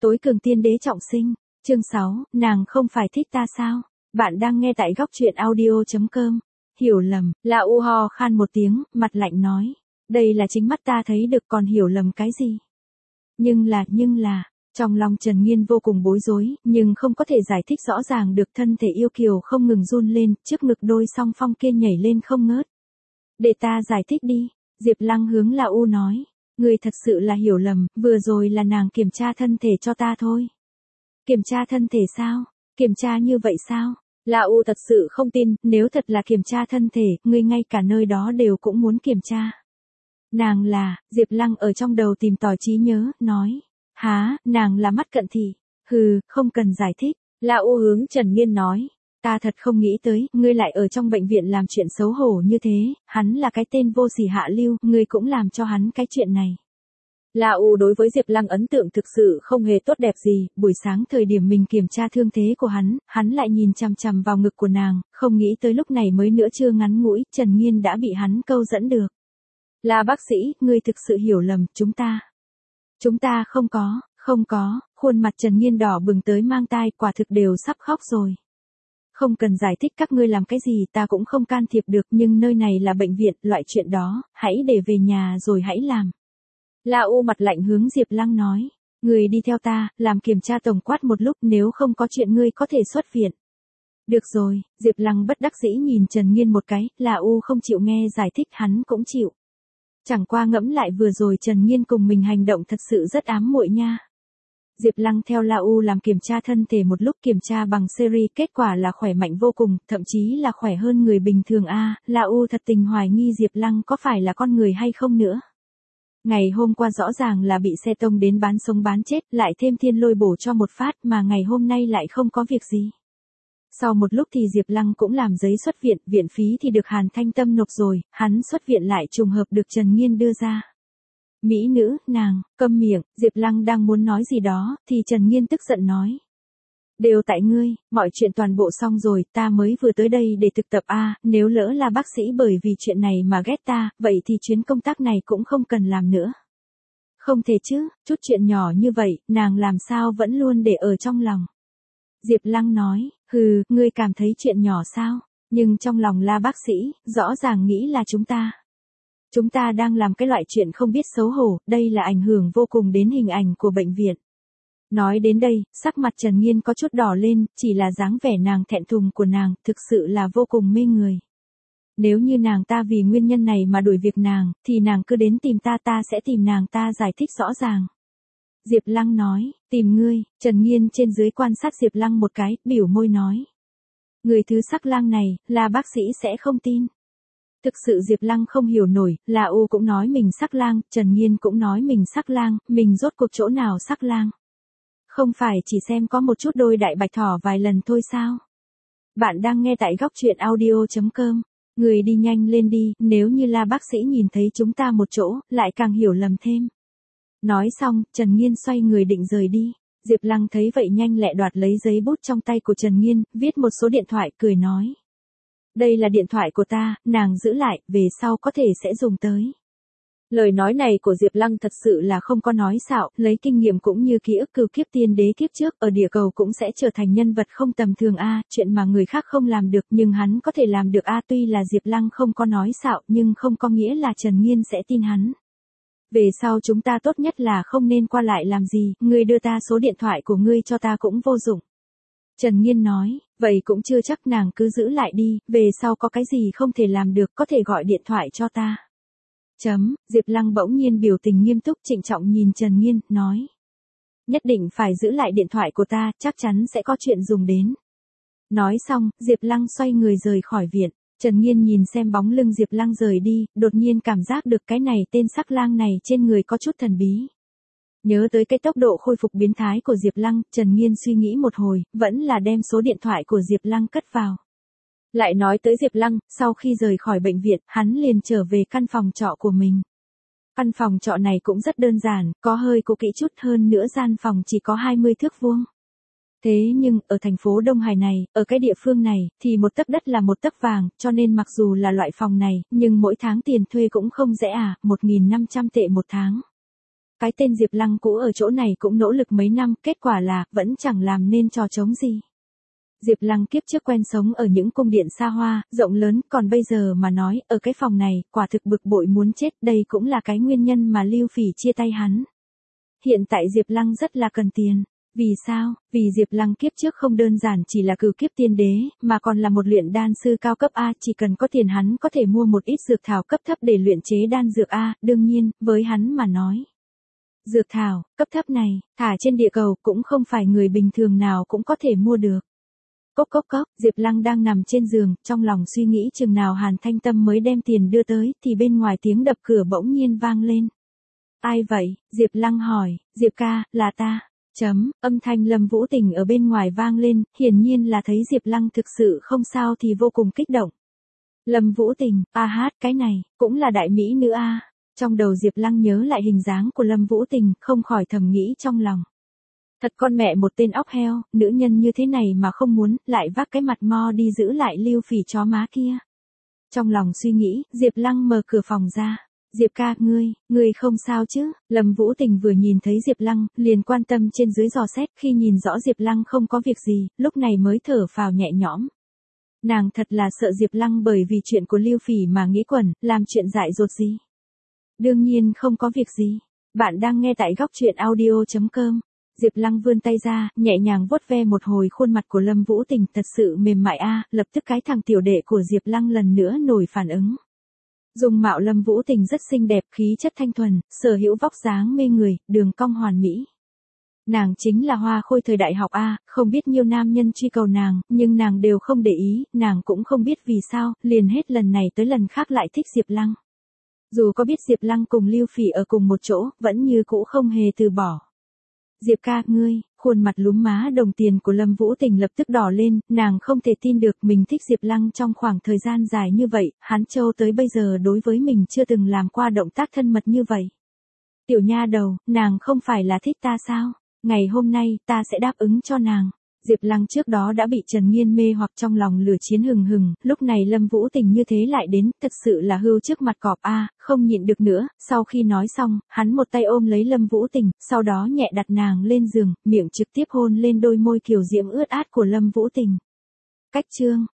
Tối cường tiên đế trọng sinh. Chương 6, nàng không phải thích ta sao? Bạn đang nghe tại góc truyện audio.com. Hiểu lầm, La U ho khan một tiếng, mặt lạnh nói. Đây là chính mắt ta thấy được, còn hiểu lầm cái gì? Nhưng là, trong lòng Trần Nghiên vô cùng bối rối, nhưng không có thể giải thích rõ ràng được, thân thể yêu kiều không ngừng run lên, trước ngực đôi song phong kia nhảy lên không ngớt. Để ta giải thích đi, Diệp Lăng hướng La U nói. Người thật sự là hiểu lầm, vừa rồi là nàng kiểm tra thân thể cho ta thôi. Kiểm tra thân thể sao? Kiểm tra như vậy sao? La U thật sự không tin, nếu thật là kiểm tra thân thể, ngươi ngay cả nơi đó đều cũng muốn kiểm tra. Nàng là, Diệp Lăng ở trong đầu tìm tòi trí nhớ, nói. Há, nàng là mắt cận thị. Hừ, không cần giải thích. La U hướng Trần Nghiên nói. Ta thật không nghĩ tới, ngươi lại ở trong bệnh viện làm chuyện xấu hổ như thế, hắn là cái tên vô sỉ hạ lưu, ngươi cũng làm cho hắn cái chuyện này. La U đối với Diệp Lăng ấn tượng thực sự không hề tốt đẹp gì, buổi sáng thời điểm mình kiểm tra thương thế của hắn lại nhìn chằm chằm vào ngực của nàng, không nghĩ tới lúc này mới nữa chưa ngắn ngủi, Trần Nghiên đã bị hắn câu dẫn được. La bác sĩ, ngươi thực sự hiểu lầm, chúng ta không có, khuôn mặt Trần Nghiên đỏ bừng tới mang tai, quả thực đều sắp khóc rồi. Không cần giải thích các ngươi làm cái gì, ta cũng không can thiệp được, nhưng nơi này là bệnh viện, loại chuyện đó, hãy để về nhà rồi hãy làm. La U mặt lạnh hướng Diệp Lăng nói, người đi theo ta, làm kiểm tra tổng quát một lúc, nếu không có chuyện ngươi có thể xuất viện. Được rồi, Diệp Lăng bất đắc dĩ nhìn Trần Nghiên một cái, La U không chịu nghe giải thích, hắn cũng chịu. Chẳng qua ngẫm lại vừa rồi Trần Nghiên cùng mình hành động thật sự rất ám muội nha. Diệp Lăng theo La U làm kiểm tra thân thể một lúc, kiểm tra bằng series, kết quả là khỏe mạnh vô cùng, thậm chí là khỏe hơn người bình thường a. La U thật tình hoài nghi Diệp Lăng có phải là con người hay không nữa. Ngày hôm qua rõ ràng là bị xe tông đến bán sống bán chết, lại thêm thiên lôi bổ cho một phát, mà ngày hôm nay lại không có việc gì. Sau một lúc thì Diệp Lăng cũng làm giấy xuất viện, viện phí thì được Hàn Thanh Tâm nộp rồi, hắn xuất viện lại trùng hợp được Trần Nghiên đưa ra. Mỹ nữ, nàng, câm miệng, Diệp Lăng đang muốn nói gì đó, thì Trần Nghiên tức giận nói. Đều tại ngươi, mọi chuyện toàn bộ xong rồi, ta mới vừa tới đây để thực tập a, nếu lỡ là bác sĩ bởi vì chuyện này mà ghét ta, vậy thì chuyến công tác này cũng không cần làm nữa. Không thể chứ, chút chuyện nhỏ như vậy, nàng làm sao vẫn luôn để ở trong lòng. Diệp Lăng nói, hừ, ngươi cảm thấy chuyện nhỏ sao, nhưng trong lòng La bác sĩ, rõ ràng nghĩ là chúng ta đang làm cái loại chuyện không biết xấu hổ, đây là ảnh hưởng vô cùng đến hình ảnh của bệnh viện. Nói đến đây, sắc mặt Trần Nghiên có chút đỏ lên, chỉ là dáng vẻ nàng thẹn thùng của nàng, thực sự là vô cùng mê người. Nếu như nàng ta vì nguyên nhân này mà đuổi việc nàng, thì nàng cứ đến tìm ta sẽ tìm nàng ta giải thích rõ ràng. Diệp Lăng nói, tìm ngươi, Trần Nghiên trên dưới quan sát Diệp Lăng một cái, biểu môi nói. Người thứ sắc lang này, là bác sĩ sẽ không tin. Thực sự Diệp Lăng không hiểu nổi, La U cũng nói mình sắc lang, Trần Nghiên cũng nói mình sắc lang, mình rốt cuộc chỗ nào sắc lang. Không phải chỉ xem có một chút đôi đại bạch thỏ vài lần thôi sao? Bạn đang nghe tại góc truyện audio.com. Người đi nhanh lên đi, nếu như La bác sĩ nhìn thấy chúng ta một chỗ, lại càng hiểu lầm thêm. Nói xong, Trần Nghiên xoay người định rời đi. Diệp Lăng thấy vậy nhanh lẹ đoạt lấy giấy bút trong tay của Trần Nghiên, viết một số điện thoại, cười nói. Đây là điện thoại của ta, nàng giữ lại, về sau có thể sẽ dùng tới. Lời nói này của Diệp Lăng thật sự là không có nói xạo, lấy kinh nghiệm cũng như ký ức cửu kiếp tiên đế kiếp trước, ở địa cầu cũng sẽ trở thành nhân vật không tầm thường a, chuyện mà người khác không làm được nhưng hắn có thể làm được a, tuy là Diệp Lăng không có nói xạo nhưng không có nghĩa là Trần Nghiên sẽ tin hắn. Về sau chúng ta tốt nhất là không nên qua lại làm gì, ngươi đưa ta số điện thoại của ngươi cho ta cũng vô dụng. Trần Nghiên nói, vậy cũng chưa chắc, nàng cứ giữ lại đi, về sau có cái gì không thể làm được có thể gọi điện thoại cho ta. Diệp Lăng bỗng nhiên biểu tình nghiêm túc trịnh trọng nhìn Trần Nghiên, nói. Nhất định phải giữ lại điện thoại của ta, chắc chắn sẽ có chuyện dùng đến. Nói xong, Diệp Lăng xoay người rời khỏi viện. Trần Nghiên nhìn xem bóng lưng Diệp Lăng rời đi, đột nhiên cảm giác được cái này tên sắc lang này trên người có chút thần bí. Nhớ tới cái tốc độ khôi phục biến thái của Diệp Lăng, Trần Nghiên suy nghĩ một hồi, vẫn là đem số điện thoại của Diệp Lăng cất vào. Lại nói tới Diệp Lăng, sau khi rời khỏi bệnh viện, hắn liền trở về căn phòng trọ của mình. Căn phòng trọ này cũng rất đơn giản, có hơi cũ kỹ chút, hơn nữa gian phòng chỉ có 20 thước vuông. Thế nhưng, ở thành phố Đông Hải này, ở cái địa phương này, thì một tấc đất là một tấc vàng, cho nên mặc dù là loại phòng này, nhưng mỗi tháng tiền thuê cũng không rẻ 1.500 tệ một tháng. Cái tên Diệp Lăng cũ ở chỗ này cũng nỗ lực mấy năm, kết quả là, vẫn chẳng làm nên trò trống gì. Diệp Lăng kiếp trước quen sống ở những cung điện xa hoa, rộng lớn, còn bây giờ mà nói, ở cái phòng này, quả thực bực bội muốn chết, đây cũng là cái nguyên nhân mà Lưu Phỉ chia tay hắn. Hiện tại Diệp Lăng rất là cần tiền. Vì sao? Vì Diệp Lăng kiếp trước không đơn giản chỉ là cửu kiếp tiên đế, mà còn là một luyện đan sư cao cấp A, chỉ cần có tiền hắn có thể mua một ít dược thảo cấp thấp để luyện chế đan dược A, đương nhiên, với hắn mà nói. Dược thảo, cấp thấp này, thả trên địa cầu cũng không phải người bình thường nào cũng có thể mua được. Cốc cốc cốc, Diệp Lăng đang nằm trên giường, trong lòng suy nghĩ chừng nào Hàn Thanh Tâm mới đem tiền đưa tới, thì bên ngoài tiếng đập cửa bỗng nhiên vang lên. Ai vậy? Diệp Lăng hỏi, Diệp ca, là ta. Âm thanh Lâm Vũ Tình ở bên ngoài vang lên, hiển nhiên là thấy Diệp Lăng thực sự không sao thì vô cùng kích động. Lâm Vũ Tình, cái này, cũng là đại mỹ nữ a. Trong đầu Diệp Lăng nhớ lại hình dáng của Lâm Vũ Tình, không khỏi thầm nghĩ trong lòng. Thật con mẹ một tên óc heo, nữ nhân như thế này mà không muốn, lại vác cái mặt mo đi giữ lại Lưu Phỉ chó má kia. Trong lòng suy nghĩ, Diệp Lăng mở cửa phòng ra. Diệp ca, ngươi không sao chứ? Lâm Vũ Tình vừa nhìn thấy Diệp Lăng, liền quan tâm trên dưới dò xét, khi nhìn rõ Diệp Lăng không có việc gì, lúc này mới thở phào nhẹ nhõm. Nàng thật là sợ Diệp Lăng bởi vì chuyện của Lưu Phỉ mà nghĩ quẩn, làm chuyện dại dột gì. Đương nhiên không có việc gì. Bạn đang nghe tại góc truyện audio.com. Diệp Lăng vươn tay ra, nhẹ nhàng vuốt ve một hồi khuôn mặt của Lâm Vũ Tình, thật sự mềm mại a, lập tức cái thằng tiểu đệ của Diệp Lăng lần nữa nổi phản ứng. Dung mạo Lâm Vũ Tình rất xinh đẹp, khí chất thanh thuần, sở hữu vóc dáng mê người, đường cong hoàn mỹ. Nàng chính là hoa khôi thời đại học a, không biết nhiều nam nhân truy cầu nàng, nhưng nàng đều không để ý, nàng cũng không biết vì sao, liền hết lần này tới lần khác lại thích Diệp Lăng. Dù có biết Diệp Lăng cùng Lưu Phỉ ở cùng một chỗ, vẫn như cũ không hề từ bỏ. Diệp ca, khuôn mặt lúm má đồng tiền của Lâm Vũ Tình lập tức đỏ lên, nàng không thể tin được mình thích Diệp Lăng trong khoảng thời gian dài như vậy, hắn châu tới bây giờ đối với mình chưa từng làm qua động tác thân mật như vậy. Tiểu nha đầu, nàng không phải là thích ta sao? Ngày hôm nay, ta sẽ đáp ứng cho nàng. Diệp Lăng trước đó đã bị Trần Nghiên mê hoặc trong lòng lửa chiến hừng hừng, lúc này Lâm Vũ Tình như thế lại đến, thật sự là hươu trước mặt cọp a, không nhịn được nữa, sau khi nói xong, hắn một tay ôm lấy Lâm Vũ Tình, sau đó nhẹ đặt nàng lên giường, miệng trực tiếp hôn lên đôi môi kiều diễm ướt át của Lâm Vũ Tình. Cách chương